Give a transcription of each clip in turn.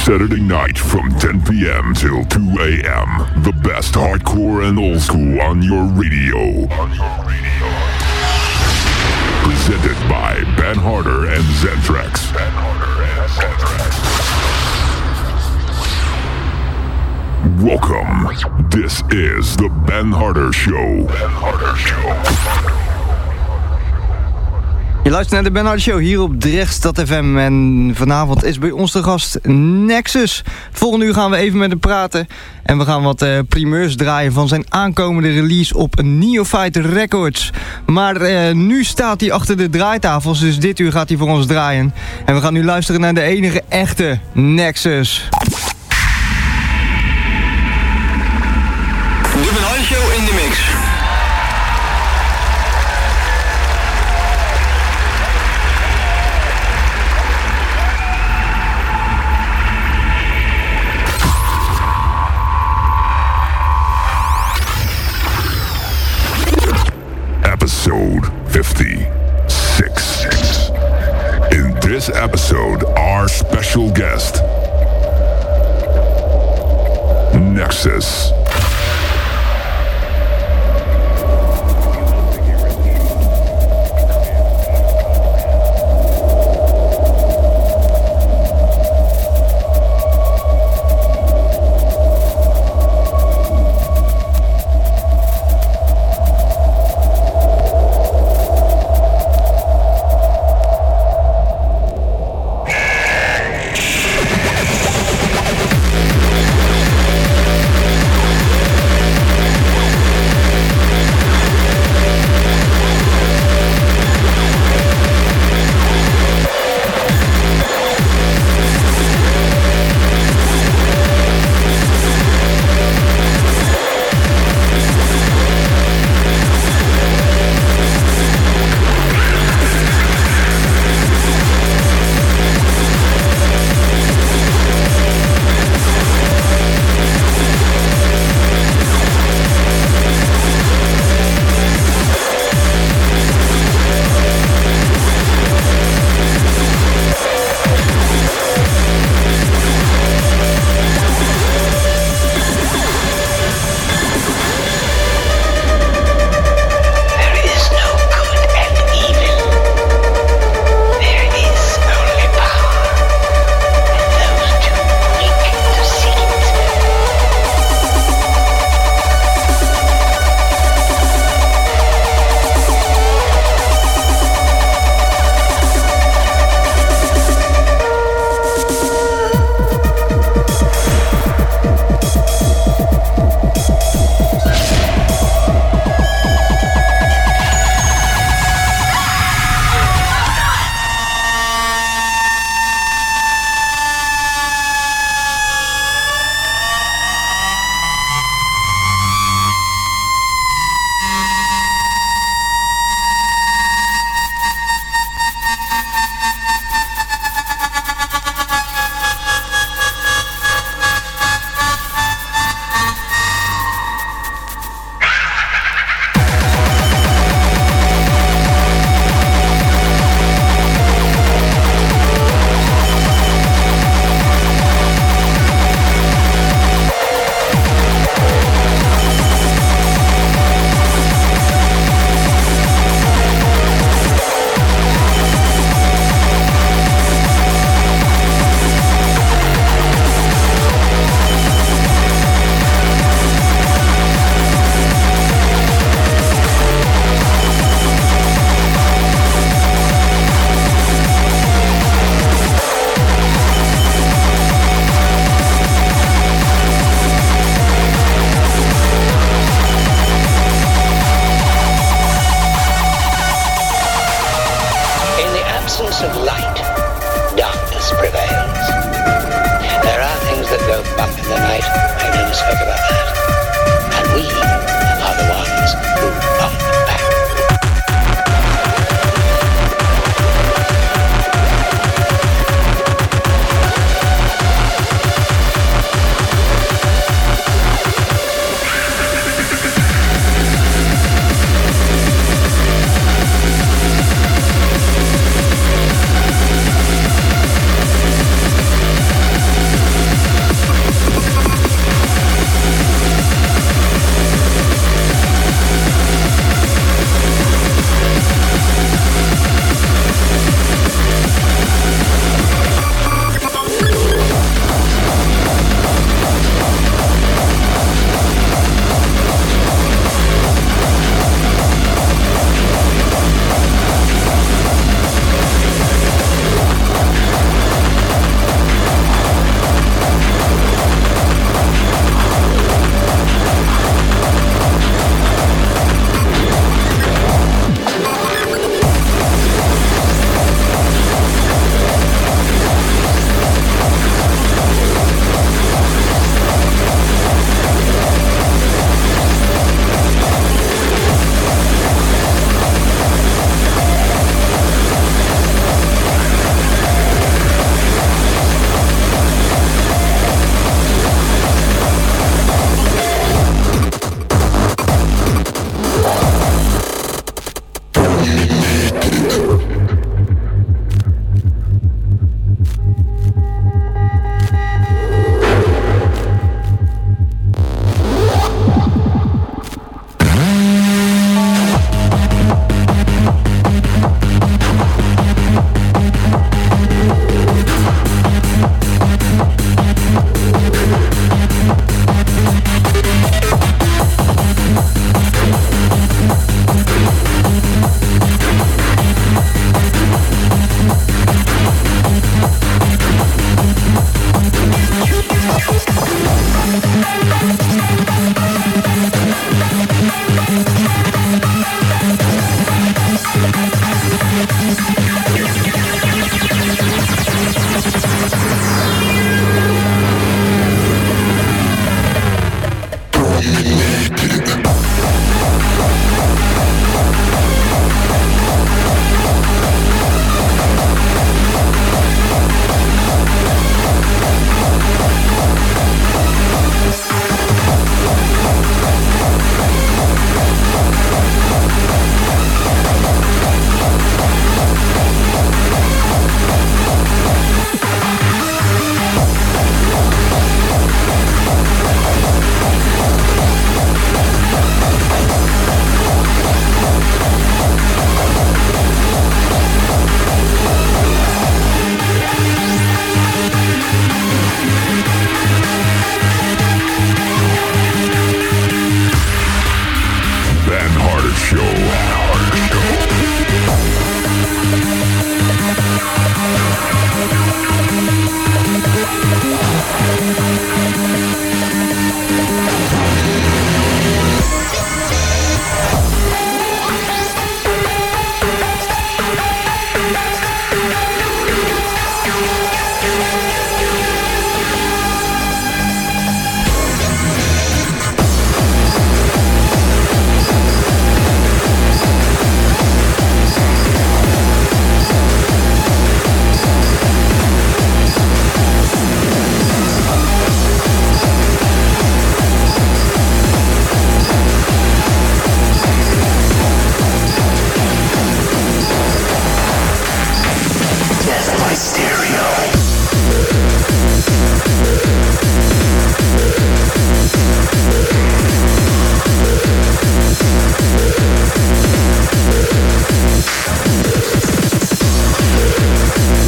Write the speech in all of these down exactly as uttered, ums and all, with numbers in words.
Saturday night from ten p.m. till two a.m. The best hardcore and old school on your radio. On your radio. Presented by Ben Harder and Zentrax. Ben Harder and Zentrax. Welcome. This is the Ben Harder Show. Ben Harder Show. Je luistert naar de Ben Harder Show hier op Drechtstad F M. En vanavond is bij ons de gast Nexus. Volgende uur gaan we even met hem praten. En we gaan wat uh, primeurs draaien van zijn aankomende release op Neophyte Records. Maar uh, nu staat hij achter de draaitafels, dus dit uur gaat hij voor ons draaien. En we gaan nu luisteren naar de enige echte Nexus. De Ben Harder Show in de mix. Episode fifty-six. In this episode, our special guest, Nexus.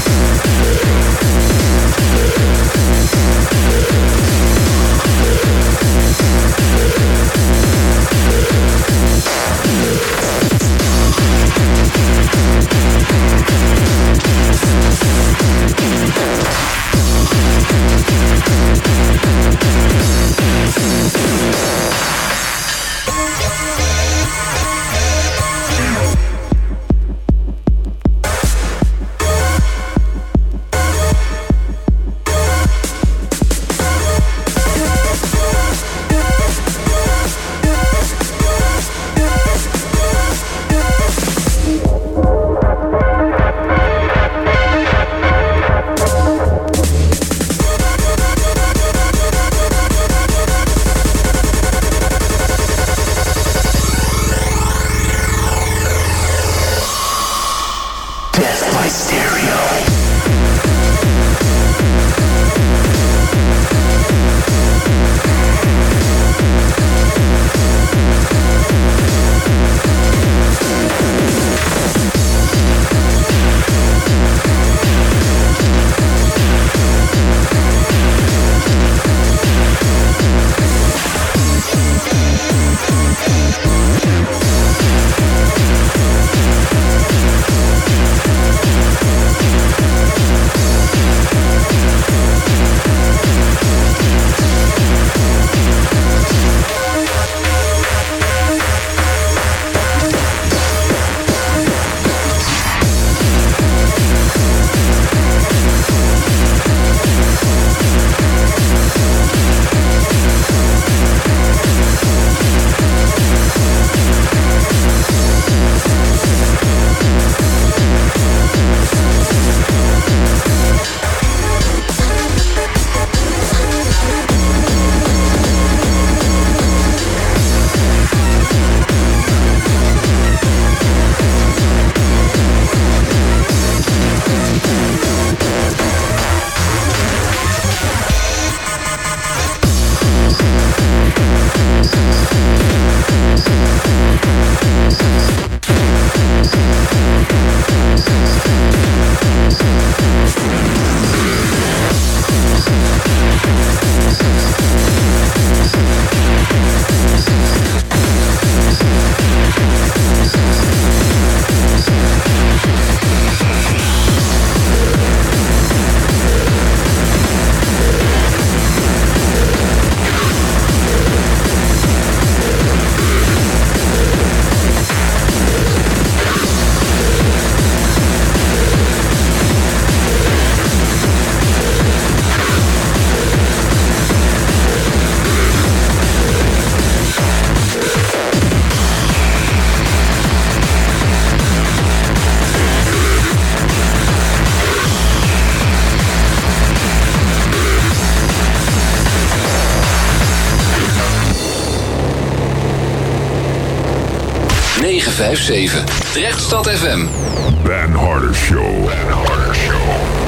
negen vijf zeven. Drechtstad F M. Ben Harder Show. Ben Harder Show.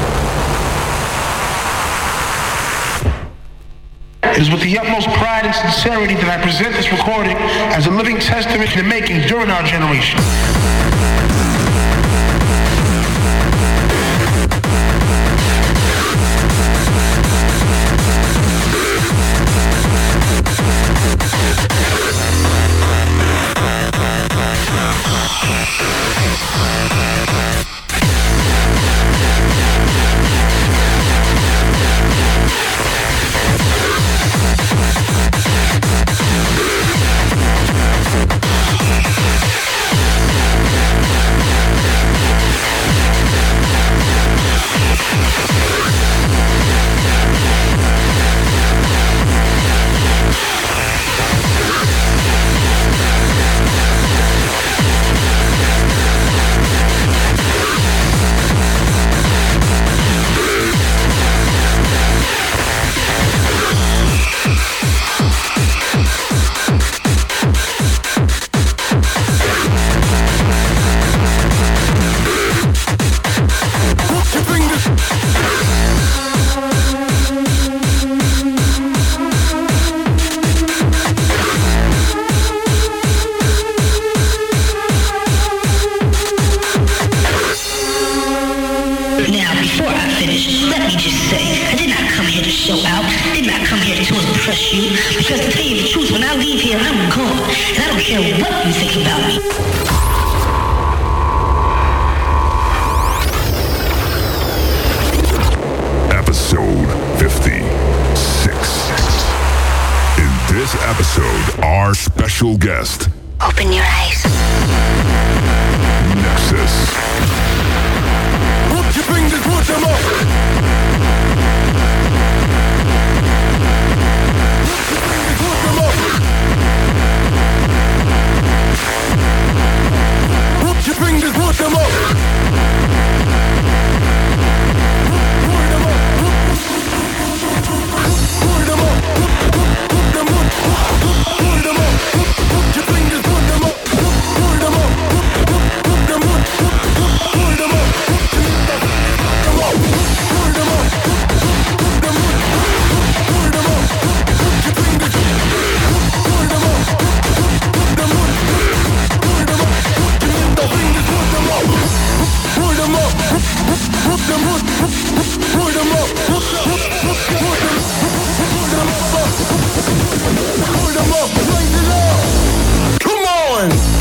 It is with the utmost pride and sincerity that I present this recording as a living testament to the making during our generation. Now, before I finish, let me just say, I did not come here to show out, I did not come here to impress you, because to tell you the truth, when I leave here, I'm gone, and I don't care what you think about me. Episode fifty-six. In this episode, our special guest. Open your eyes. Nexus. Put your fingers, put them up. Put them up. Put your fingers, put them up. Put them up. Put them up. Put them up. Put them up. Put your fingers, put them up. Put them up. Put them up. Put them up. Come on!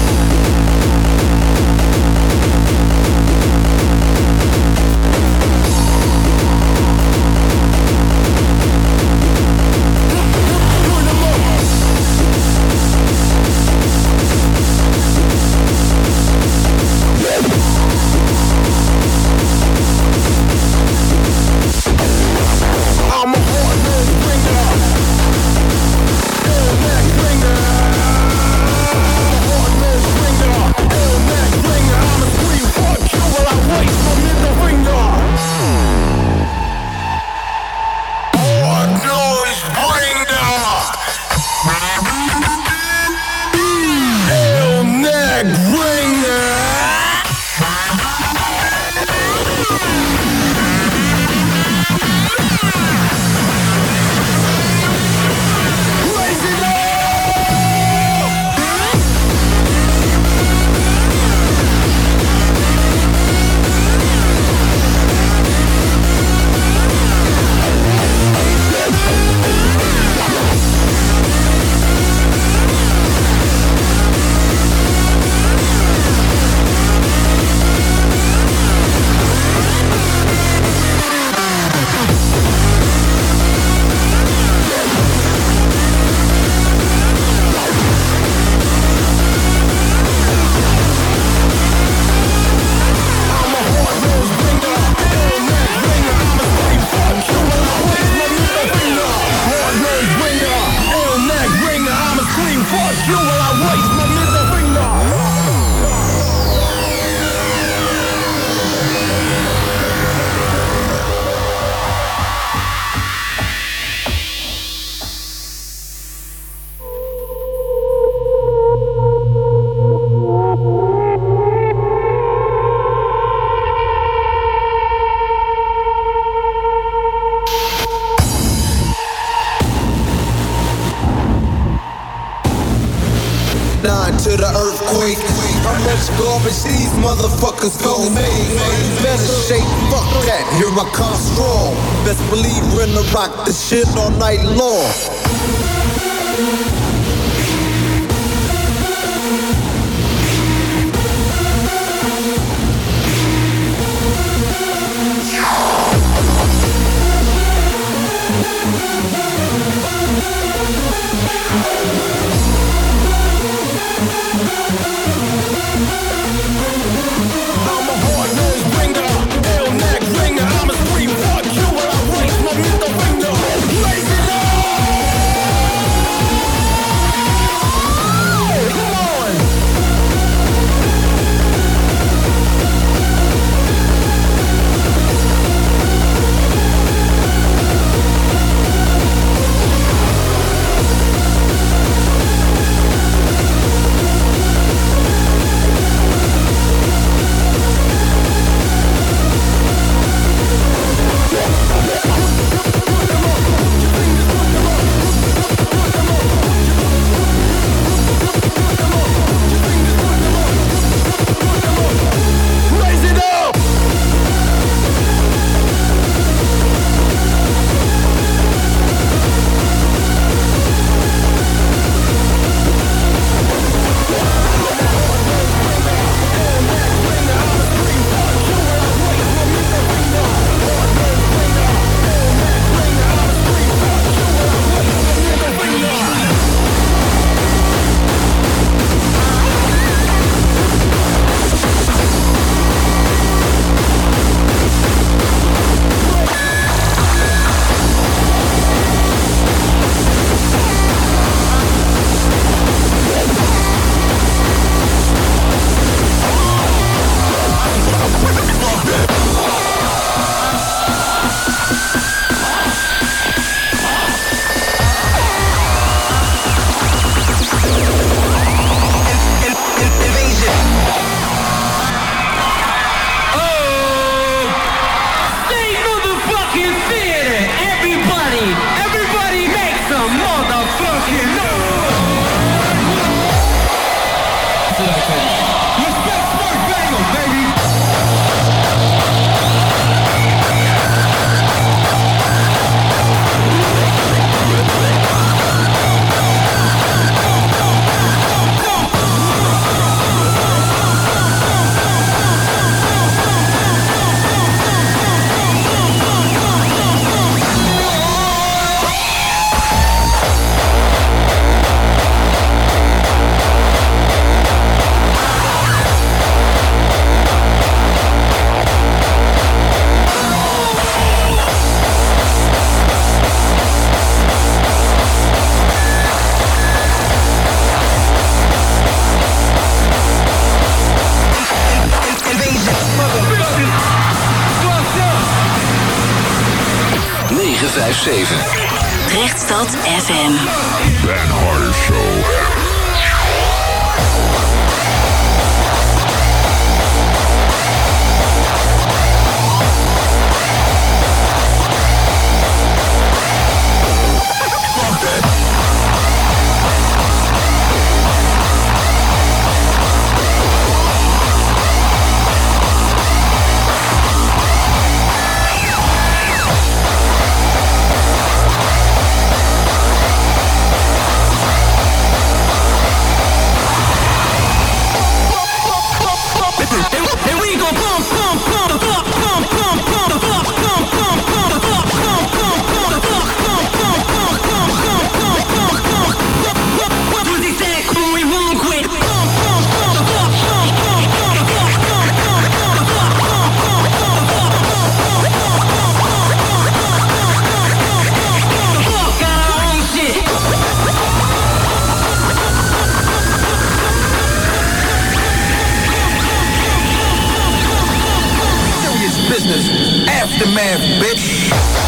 To the earthquake, how much garbage these motherfuckers gon' make? Better shape, fuck that, here I come strong. Best believe we're gonna rock this shit all night long. Blaze it up! negen vijf zeven. Rechtstad F M. Ben Harder Show. Aftermath, bitch.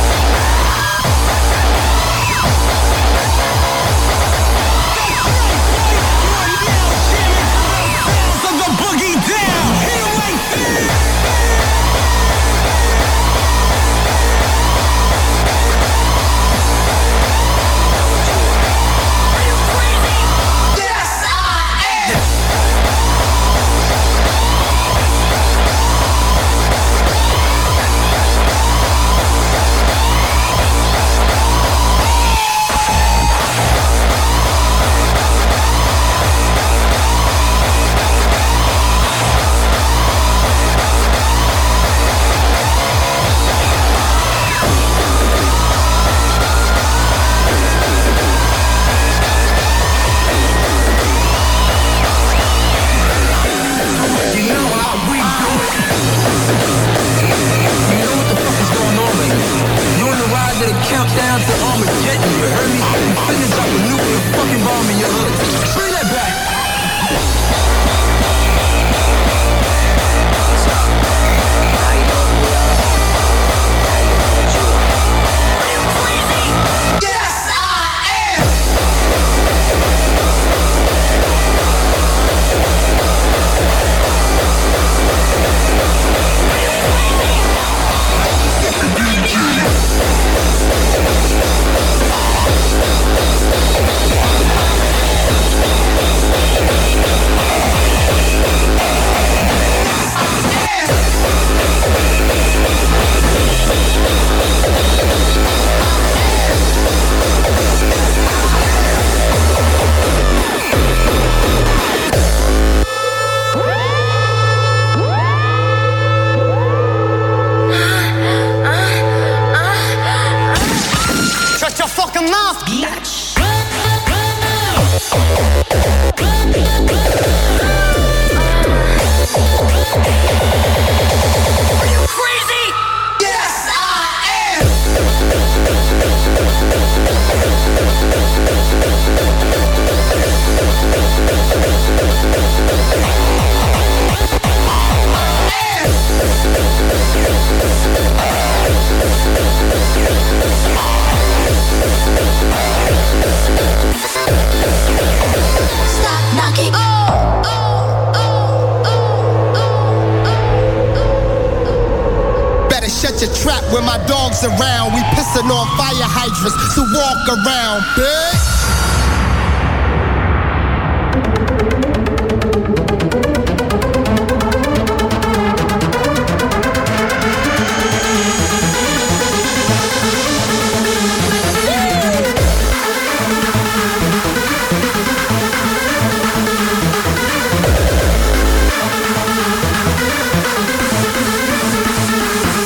When my dogs around, we pissing on fire hydrants to walk around, bitch.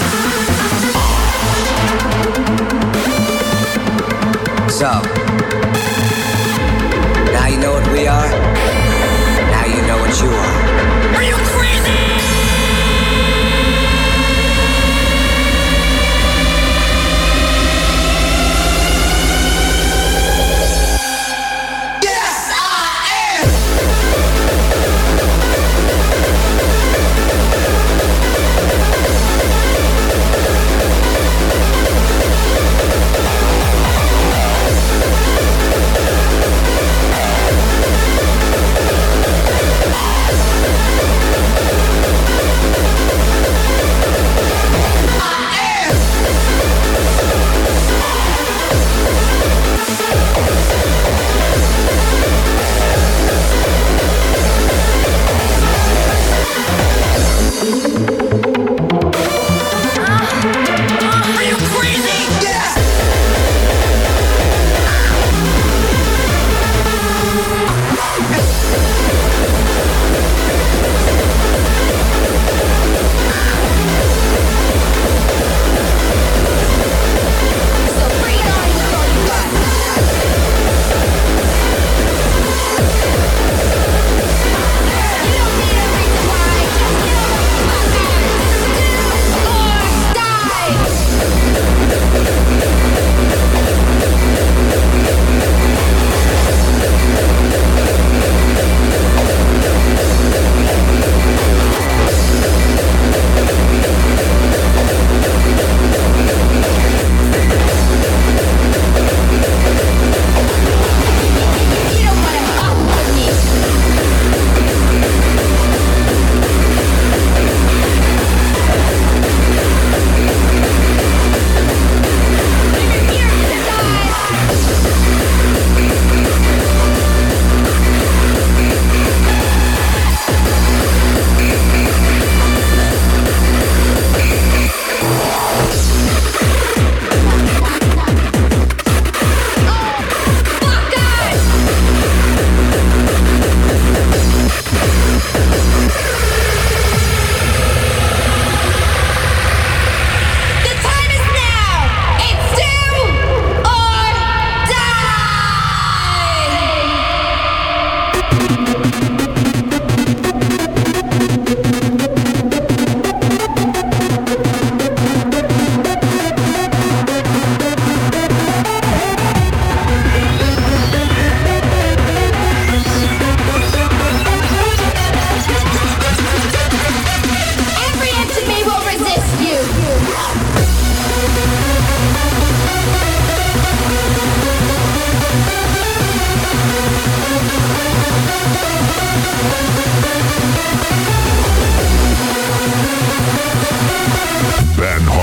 So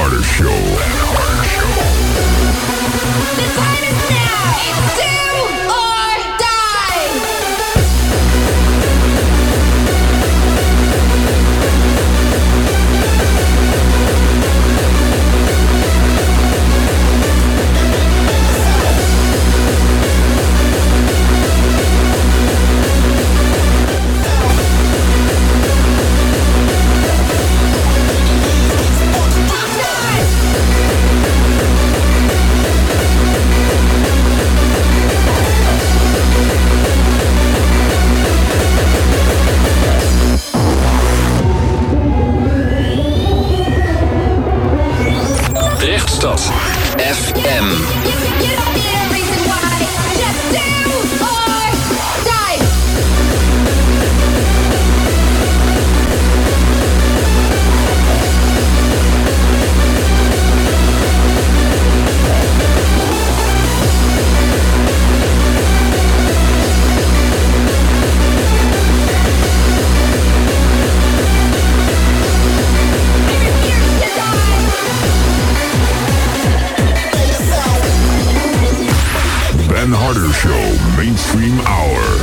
Harder Show. The time is now. It's do or die. Drechtstad F M. Ben Harder Show Mainstream Hour.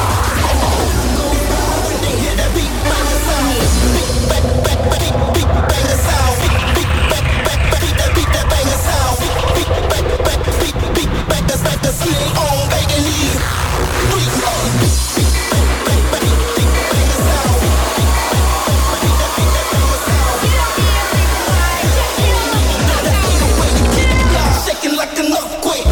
Shaking like an earthquake.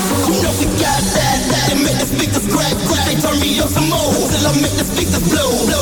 Turn me up some more till I make the speakers blow.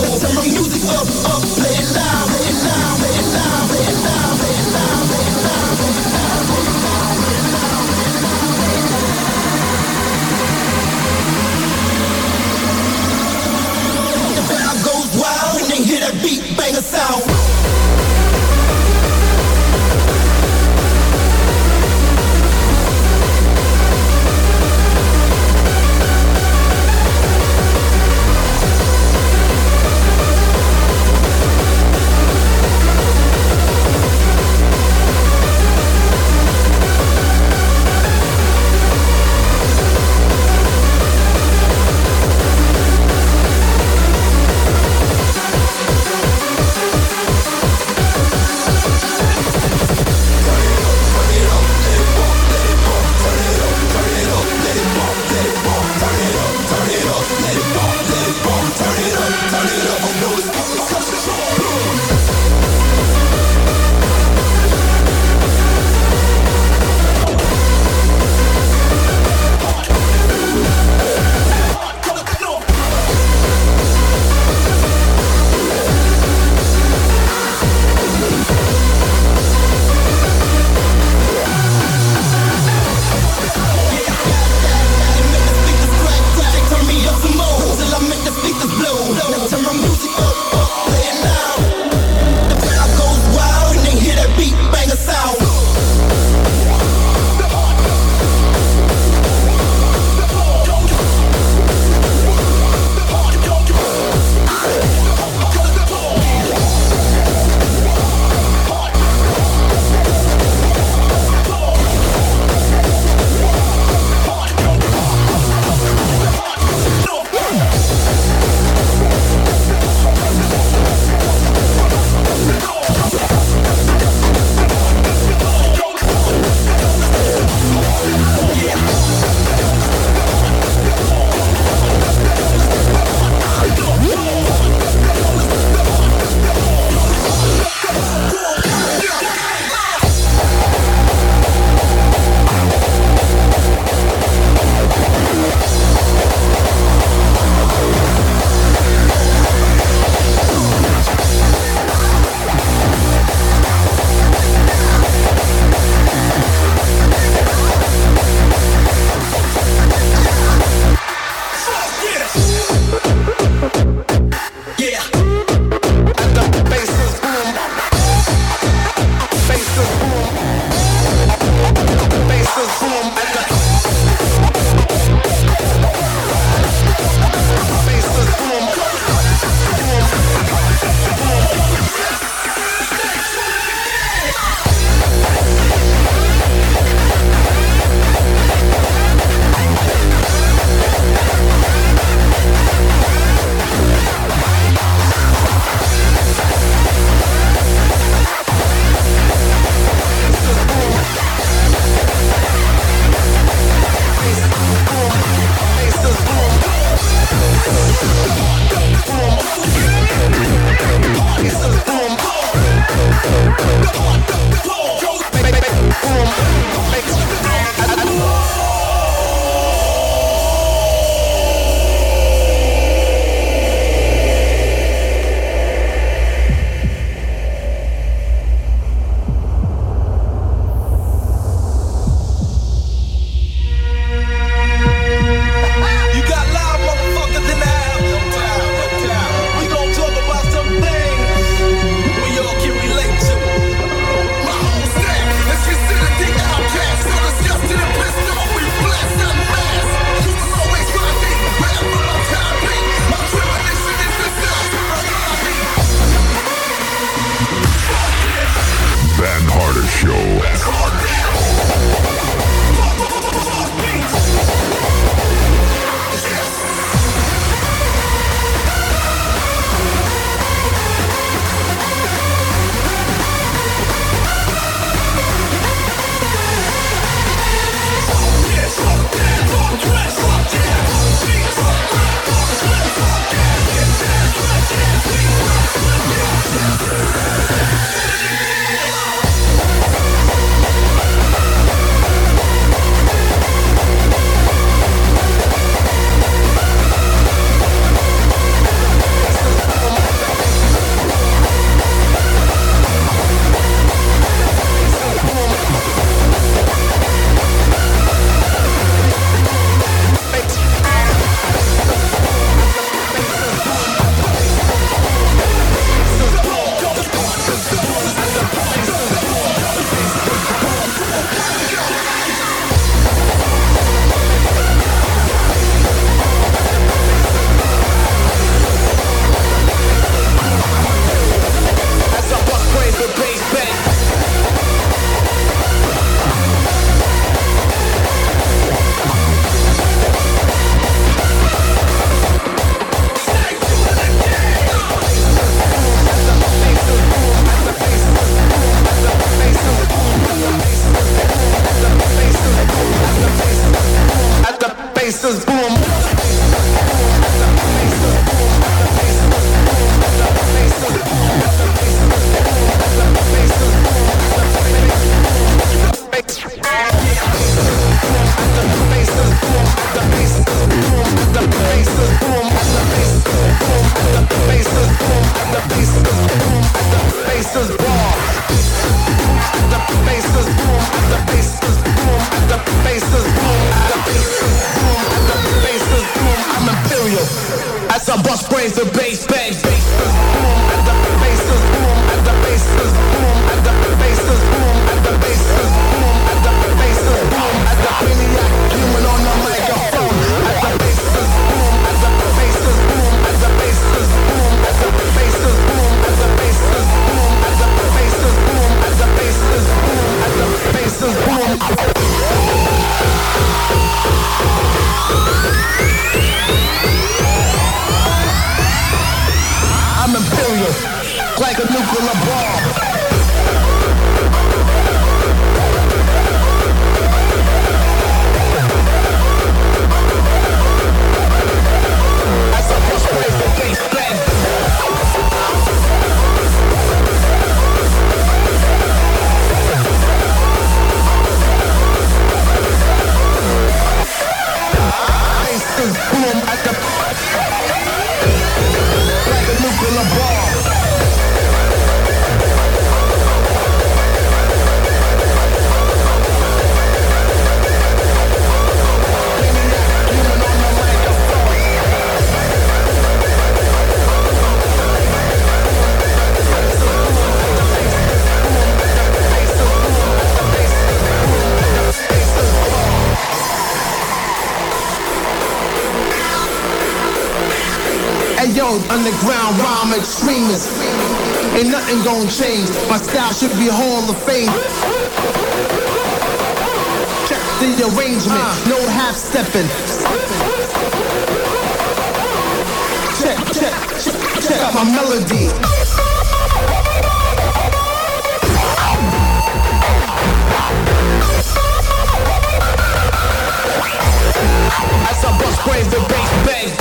bass boom. As I bust brains, the bass bang. I'm imperial, like a nuclear bomb. As I push plays the bass bang. Bass is boom at the like a nuclear bomb. Hey yo, underground rhyme extremist. Ain't nothing gon' change. My style should be Hall of Fame. Check the arrangement, no half stepping. Check, check, check, check out my melody. As I bust brains, the bass bang.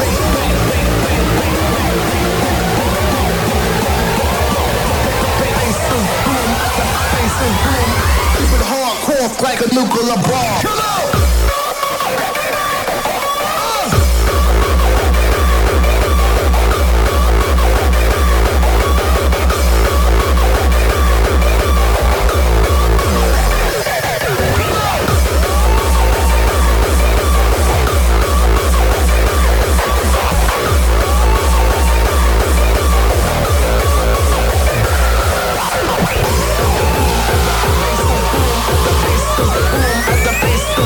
Keep it hardcore like a nuclear bomb. Come on! The bass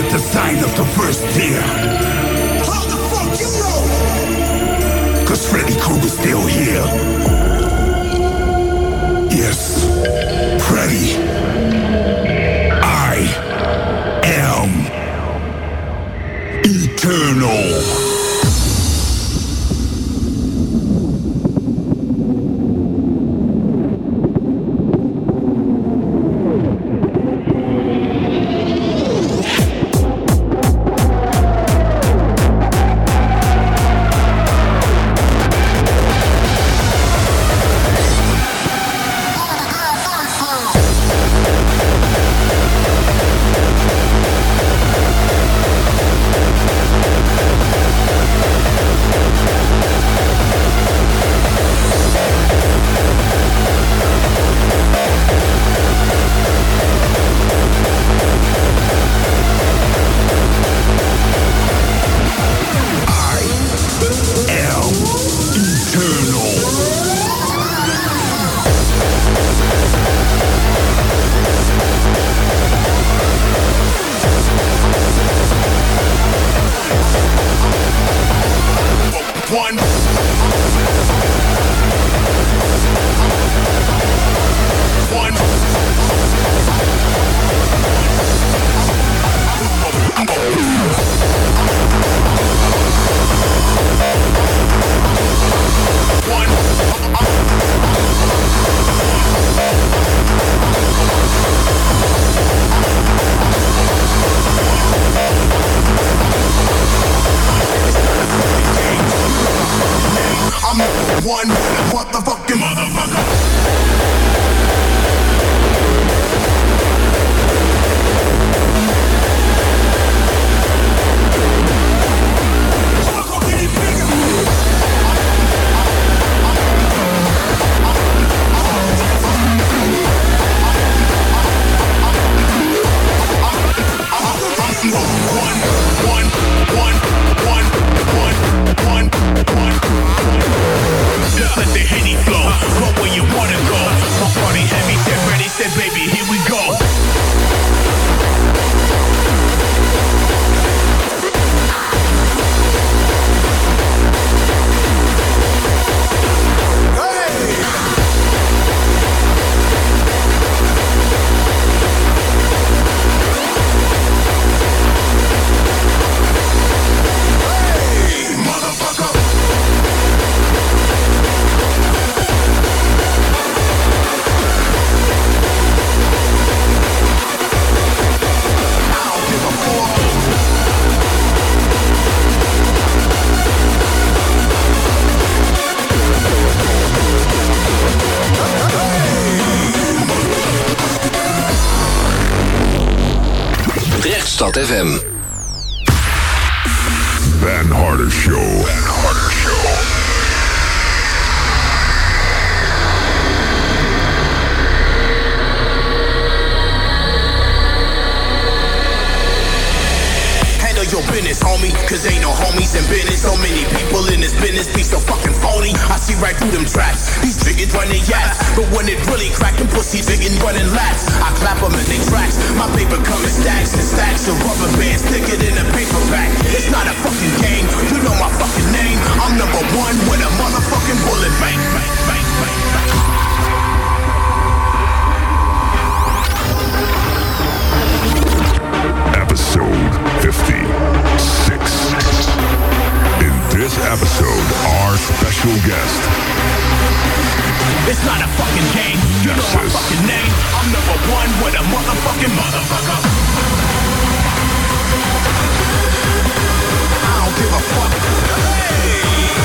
at the sign of the first year. How the fuck you know? Cause Freddy Krueger's still here. Yes, Freddy. I am eternal. Stad F M. Van Harder Show. Van Harder Show. Your business, homie, cause ain't no homies in business. So many people in this business be so fucking phony. I see right through them traps. These niggas running yaps, but when it really crackin' pussy diggin' running laps, I clap them in they tracks. My paper come in stacks and stacks of rubber bands thicker than a paperback. It's not a fucking game, you know my fucking name. I'm number one with a motherfucking bullet bang, bang, bang, bang, bang. Episode fifty-six. In this episode, our special guest. It's not a fucking game, you know my fucking name. I'm number one with a motherfucking motherfucker. I don't give a fuck. Hey!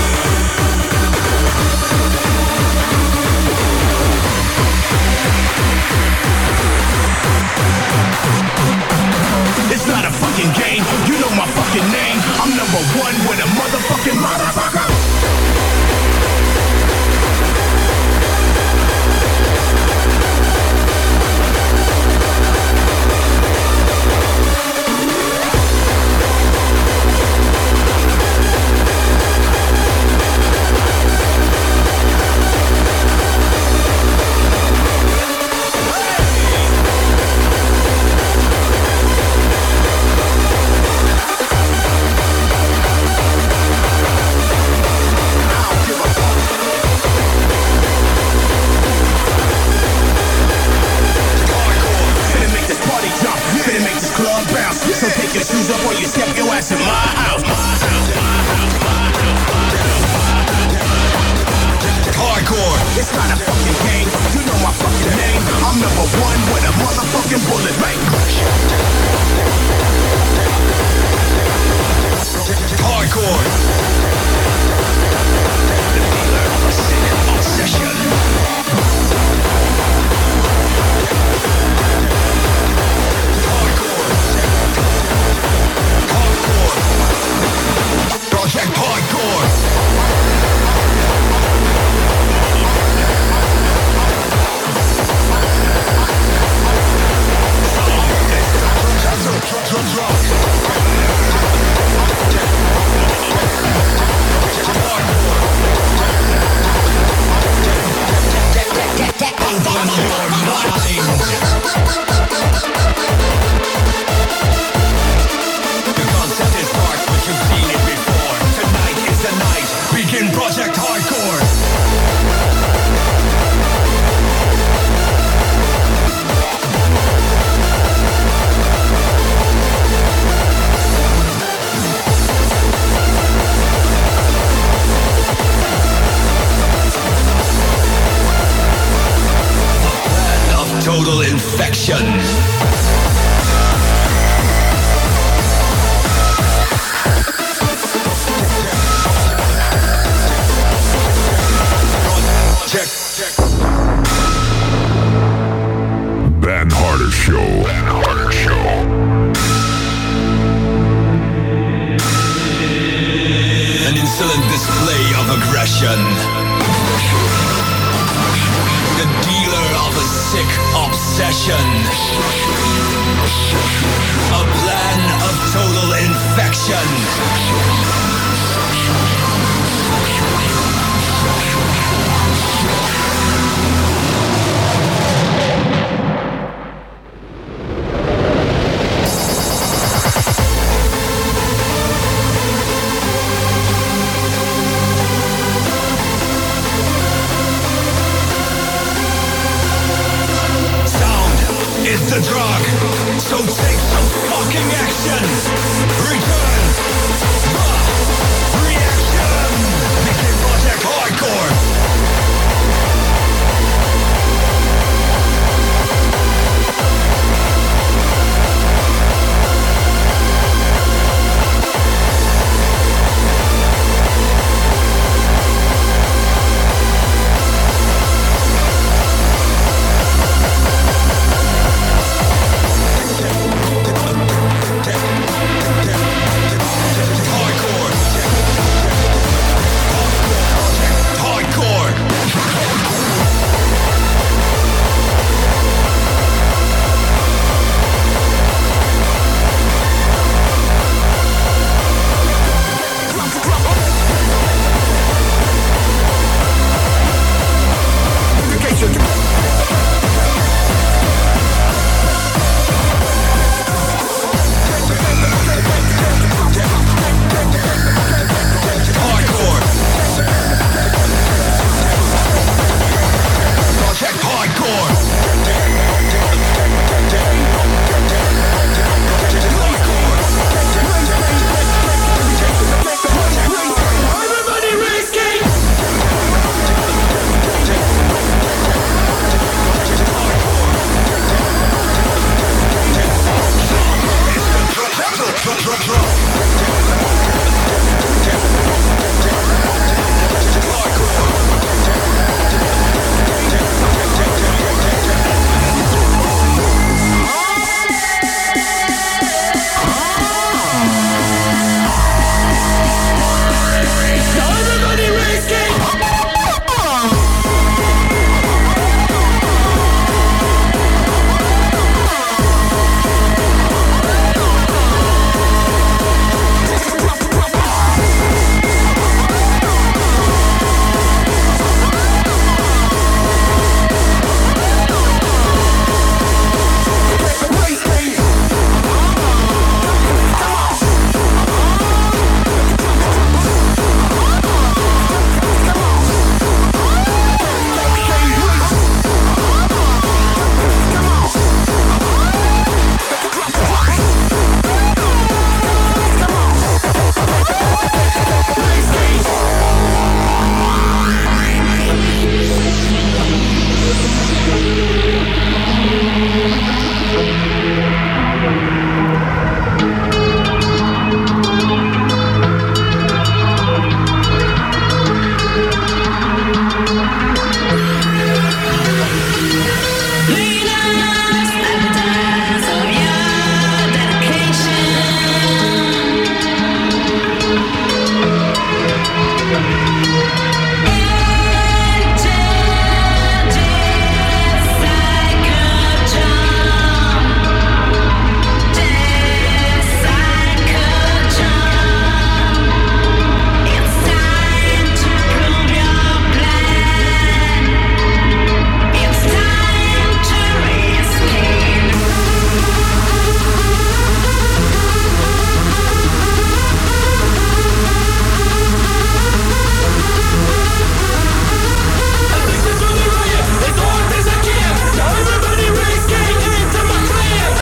It's not a fucking game, you know my fucking name. I'm number one with a motherfucking motherfucker. So take your shoes off or you step your ass in my house. Hardcore, it's not a fucking game. You know my fucking name. I'm number one with a motherfucking bullet bang. Hardcore. The dealer of a sick obsession. Hardcore. Hardcore. Project Hardcore. Project Hardcore. Total infection. Check, check. Ben Harder Show. Ben Harder Show. An insolent display of aggression. The dealer of a sick obsession. A plan of total infection. Is the drug, so take some fucking action.